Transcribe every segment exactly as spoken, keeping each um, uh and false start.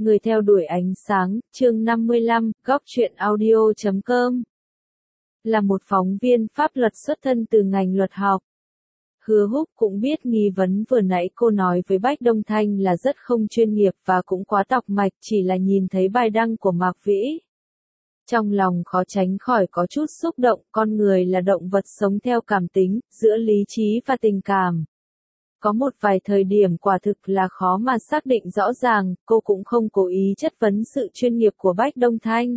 Người theo đuổi ánh sáng, chương năm mươi lăm, góc truyện audio chấm com. Là một phóng viên pháp luật xuất thân từ ngành luật học, Hứa Húc cũng biết nghi vấn vừa nãy cô nói với Bách Đông Thanh là rất không chuyên nghiệp và cũng quá tọc mạch, chỉ là nhìn thấy bài đăng của Mạc Vĩ. Trong lòng khó tránh khỏi có chút xúc động, con người là động vật sống theo cảm tính, giữa lý trí và tình cảm. Có một vài thời điểm quả thực là khó mà xác định rõ ràng, cô cũng không cố ý chất vấn sự chuyên nghiệp của Bách Đông Thanh.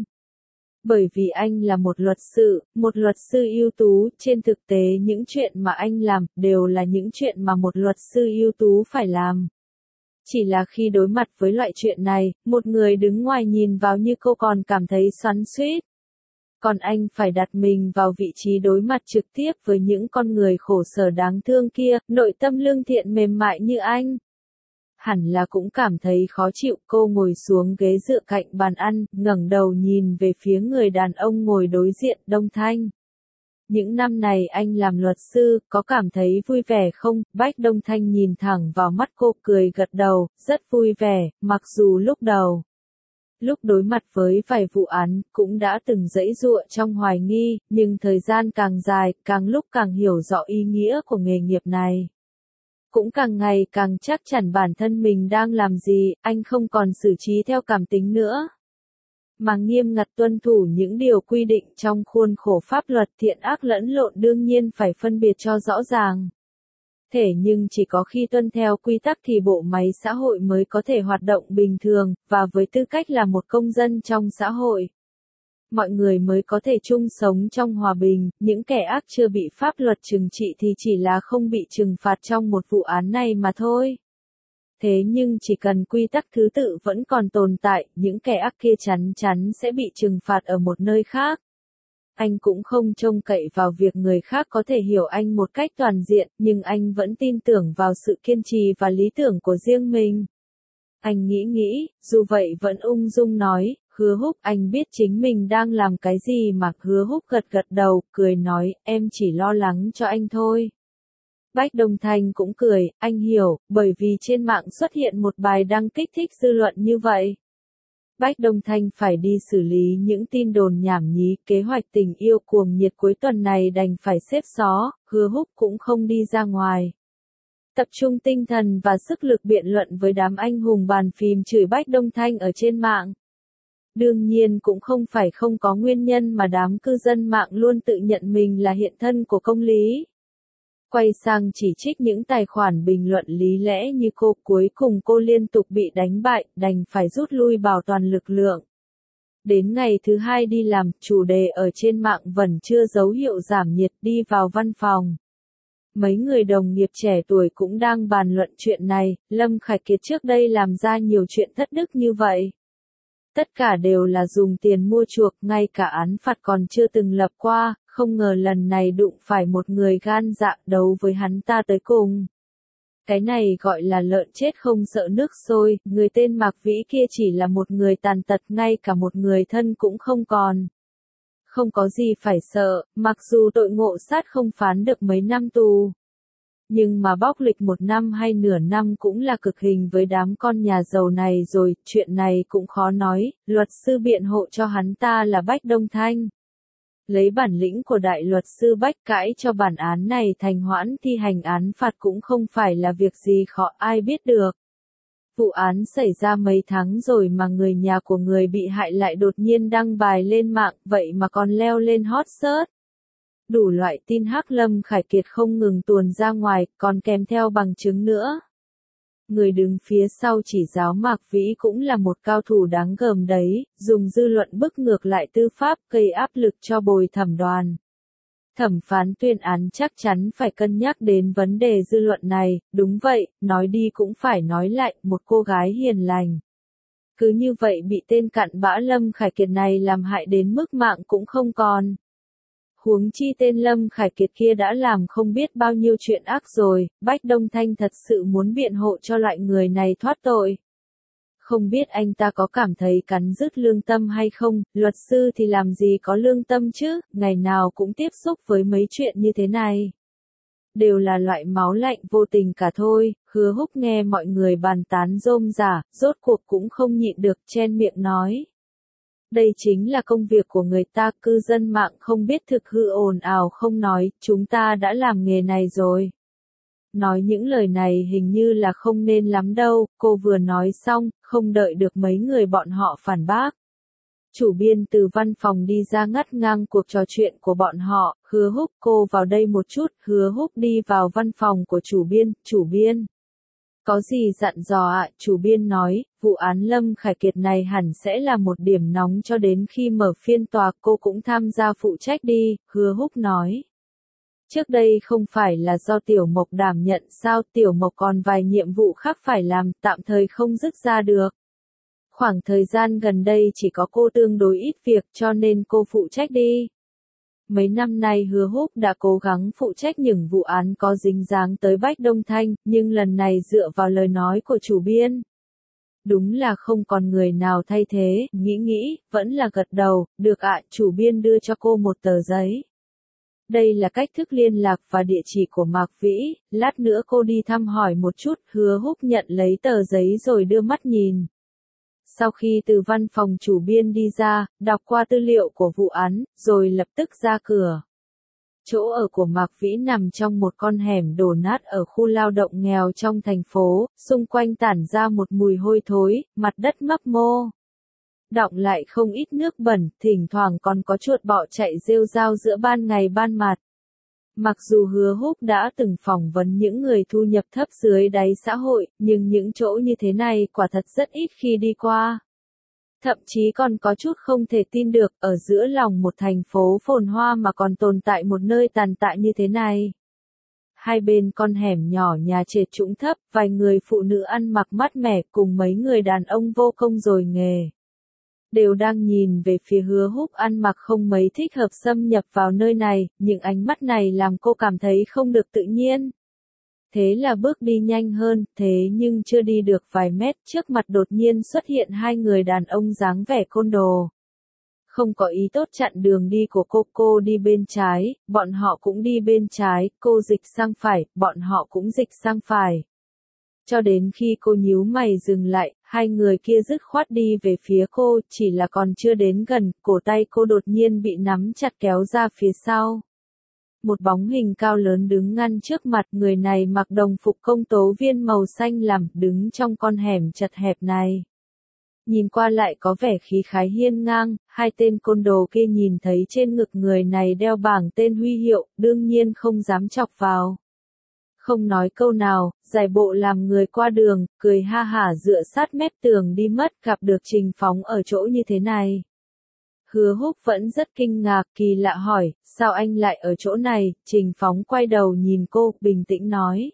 Bởi vì anh là một luật sư, một luật sư ưu tú, trên thực tế những chuyện mà anh làm, đều là những chuyện mà một luật sư ưu tú phải làm. Chỉ là khi đối mặt với loại chuyện này, một người đứng ngoài nhìn vào như cô còn cảm thấy xoắn xuýt. Còn anh phải đặt mình vào vị trí đối mặt trực tiếp với những con người khổ sở đáng thương kia, nội tâm lương thiện mềm mại như anh. Hẳn là cũng cảm thấy khó chịu, cô ngồi xuống ghế dựa cạnh bàn ăn, ngẩng đầu nhìn về phía người đàn ông ngồi đối diện, Đông Thanh. Những năm này anh làm luật sư, có cảm thấy vui vẻ không? Bách Đông Thanh nhìn thẳng vào mắt cô, cười gật đầu, rất vui vẻ, mặc dù lúc đầu. Lúc đối mặt với vài vụ án, cũng đã từng giãy giụa trong hoài nghi, nhưng thời gian càng dài, càng lúc càng hiểu rõ ý nghĩa của nghề nghiệp này. Cũng càng ngày càng chắc chắn bản thân mình đang làm gì, anh không còn xử trí theo cảm tính nữa. Mà nghiêm ngặt tuân thủ những điều quy định trong khuôn khổ pháp luật, thiện ác lẫn lộn đương nhiên phải phân biệt cho rõ ràng. Thế nhưng chỉ có khi tuân theo quy tắc thì bộ máy xã hội mới có thể hoạt động bình thường, và với tư cách là một công dân trong xã hội, mọi người mới có thể chung sống trong hòa bình. Những kẻ ác chưa bị pháp luật trừng trị thì chỉ là không bị trừng phạt trong một vụ án này mà thôi. Thế nhưng chỉ cần quy tắc thứ tự vẫn còn tồn tại, những kẻ ác kia chắn chắn sẽ bị trừng phạt ở một nơi khác. Anh cũng không trông cậy vào việc người khác có thể hiểu anh một cách toàn diện, nhưng anh vẫn tin tưởng vào sự kiên trì và lý tưởng của riêng mình. Anh nghĩ nghĩ, dù vậy vẫn ung dung nói, Hứa Húc, anh biết chính mình đang làm cái gì mà? Hứa Húc gật gật đầu, cười nói, em chỉ lo lắng cho anh thôi. Bách Đông Thanh cũng cười, anh hiểu, bởi vì trên mạng xuất hiện một bài đăng kích thích dư luận như vậy. Bách Đông Thanh phải đi xử lý những tin đồn nhảm nhí, kế hoạch tình yêu cuồng nhiệt cuối tuần này đành phải xếp xó, Hứa Húc cũng không đi ra ngoài. Tập trung tinh thần và sức lực biện luận với đám anh hùng bàn phím chửi Bách Đông Thanh ở trên mạng. Đương nhiên cũng không phải không có nguyên nhân mà đám cư dân mạng luôn tự nhận mình là hiện thân của công lý. Quay sang chỉ trích những tài khoản bình luận lý lẽ như cô, cuối cùng cô liên tục bị đánh bại, đành phải rút lui bảo toàn lực lượng. Đến ngày thứ hai đi làm, chủ đề ở trên mạng vẫn chưa dấu hiệu giảm nhiệt, đi vào văn phòng. Mấy người đồng nghiệp trẻ tuổi cũng đang bàn luận chuyện này, Lâm Khải Kiệt trước đây làm ra nhiều chuyện thất đức như vậy. Tất cả đều là dùng tiền mua chuộc, ngay cả án phạt còn chưa từng lập qua, không ngờ lần này đụng phải một người gan dạ đấu với hắn ta tới cùng. Cái này gọi là lợn chết không sợ nước sôi, người tên Mạc Vĩ kia chỉ là một người tàn tật, ngay cả một người thân cũng không còn. Không có gì phải sợ, mặc dù tội ngộ sát không phán được mấy năm tù. Nhưng mà bóc lịch một năm hay nửa năm cũng là cực hình với đám con nhà giàu này rồi, chuyện này cũng khó nói, luật sư biện hộ cho hắn ta là Bách Đông Thanh. Lấy bản lĩnh của đại luật sư Bách cãi cho bản án này thành hoãn thi hành án phạt cũng không phải là việc gì khó, ai biết được. Vụ án xảy ra mấy tháng rồi mà người nhà của người bị hại lại đột nhiên đăng bài lên mạng, vậy mà còn leo lên hot search. Đủ loại tin hắc Lâm Khải Kiệt không ngừng tuồn ra ngoài, còn kèm theo bằng chứng nữa. Người đứng phía sau chỉ giáo Mạc Vĩ cũng là một cao thủ đáng gờm đấy, dùng dư luận bức ngược lại tư pháp, gây áp lực cho bồi thẩm đoàn. Thẩm phán tuyên án chắc chắn phải cân nhắc đến vấn đề dư luận này, đúng vậy, nói đi cũng phải nói lại, một cô gái hiền lành. Cứ như vậy bị tên cặn bã Lâm Khải Kiệt này làm hại đến mức mạng cũng không còn. Huống chi tên Lâm Khải Kiệt kia đã làm không biết bao nhiêu chuyện ác rồi, Bách Đông Thanh thật sự muốn biện hộ cho loại người này thoát tội. Không biết anh ta có cảm thấy cắn rứt lương tâm hay không, luật sư thì làm gì có lương tâm chứ, ngày nào cũng tiếp xúc với mấy chuyện như thế này. đều là loại máu lạnh vô tình cả thôi. Hứa Húc nghe mọi người bàn tán rôm rả, rốt cuộc cũng không nhịn được chen miệng nói. Đây chính là công việc của người ta, cư dân mạng không biết thực hư ồn ào không nói, chúng ta đã làm nghề này rồi. Nói những lời này hình như là không nên lắm đâu, cô vừa nói xong, không đợi được mấy người bọn họ phản bác. Chủ biên từ văn phòng đi ra ngắt ngang cuộc trò chuyện của bọn họ, Hứa Húc cô vào đây một chút, Hứa Húc đi vào văn phòng của chủ biên, chủ biên. Có gì dặn dò ạ, chủ biên nói, vụ án Lâm Khải Kiệt này hẳn sẽ là một điểm nóng cho đến khi mở phiên tòa, cô cũng tham gia phụ trách đi, Hứa Húc nói. Trước đây không phải là do Tiểu Mộc đảm nhận sao, Tiểu Mộc còn vài nhiệm vụ khác phải làm, tạm thời không dứt ra được. Khoảng thời gian gần đây chỉ có cô tương đối ít việc cho nên cô phụ trách đi. Mấy năm nay Hứa Húc đã cố gắng phụ trách những vụ án có dính dáng tới Bách Đông Thanh, nhưng lần này dựa vào lời nói của chủ biên. Đúng là không còn người nào thay thế, nghĩ nghĩ, vẫn là gật đầu, được ạ, chủ biên đưa cho cô một tờ giấy. Đây là cách thức liên lạc và địa chỉ của Mạc Vĩ, lát nữa cô đi thăm hỏi một chút, Hứa Húc nhận lấy tờ giấy rồi đưa mắt nhìn. Sau khi từ văn phòng chủ biên đi ra, đọc qua tư liệu của vụ án, rồi lập tức ra cửa. Chỗ ở của Mạc Vĩ nằm trong một con hẻm đổ nát ở khu lao động nghèo trong thành phố, xung quanh tản ra một mùi hôi thối, mặt đất mấp mô. Đọng lại không ít nước bẩn, thỉnh thoảng còn có chuột bọ chạy rêu rao giữa ban ngày ban mặt. Mặc dù Hứa Húc đã từng phỏng vấn những người thu nhập thấp dưới đáy xã hội, nhưng những chỗ như thế này quả thật rất ít khi đi qua. Thậm chí còn có chút không thể tin được, ở giữa lòng một thành phố phồn hoa mà còn tồn tại một nơi tàn tạ như thế này. Hai bên con hẻm nhỏ nhà trệt trũng thấp, vài người phụ nữ ăn mặc mát mẻ cùng mấy người đàn ông vô công rồi nghề. Đều đang nhìn về phía Hứa Húc ăn mặc không mấy thích hợp xâm nhập vào nơi này, những ánh mắt này làm cô cảm thấy không được tự nhiên. Thế là bước đi nhanh hơn, thế nhưng chưa đi được vài mét, trước mặt đột nhiên xuất hiện hai người đàn ông dáng vẻ côn đồ. Không có ý tốt chặn đường đi của cô, cô đi bên trái, bọn họ cũng đi bên trái, cô dịch sang phải, bọn họ cũng dịch sang phải. Cho đến khi cô nhíu mày dừng lại, hai người kia dứt khoát đi về phía cô, chỉ là còn chưa đến gần, cổ tay cô đột nhiên bị nắm chặt kéo ra phía sau. Một bóng hình cao lớn đứng ngăn trước mặt, người này mặc đồng phục công tố viên màu xanh lằm, đứng trong con hẻm chật hẹp này. Nhìn qua lại có vẻ khí khái hiên ngang, hai tên côn đồ kia nhìn thấy trên ngực người này đeo bảng tên huy hiệu, đương nhiên không dám chọc vào. Không nói câu nào, giải bộ làm người qua đường, cười ha hả dựa sát mép tường đi mất, gặp được Trình Phóng ở chỗ như thế này. Hứa Húc vẫn rất kinh ngạc, kỳ lạ hỏi, sao anh lại ở chỗ này, Trình Phóng quay đầu nhìn cô, bình tĩnh nói.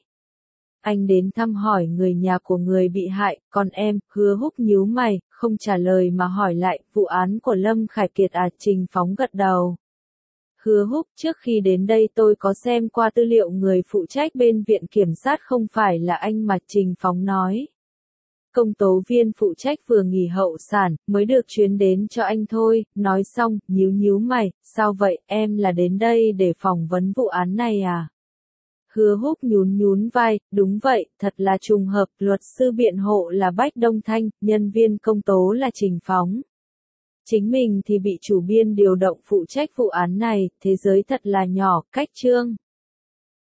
Anh đến thăm hỏi người nhà của người bị hại, còn em, Hứa Húc nhíu mày, không trả lời mà hỏi lại, vụ án của Lâm Khải Kiệt à, Trình Phóng gật đầu. Hứa Húc, trước khi đến đây tôi có xem qua tư liệu người phụ trách bên viện kiểm sát không phải là anh mà, Trình Phóng nói. Công tố viên phụ trách vừa nghỉ hậu sản, mới được chuyến đến cho anh thôi, nói xong, nhíu nhíu mày, sao vậy, em là đến đây để phỏng vấn vụ án này à? Hứa Húc nhún nhún vai, đúng vậy, thật là trùng hợp, luật sư biện hộ là Bách Đông Thanh, nhân viên công tố là Trình Phóng. Chính mình thì bị chủ biên điều động phụ trách vụ án này, thế giới thật là nhỏ, cách chương.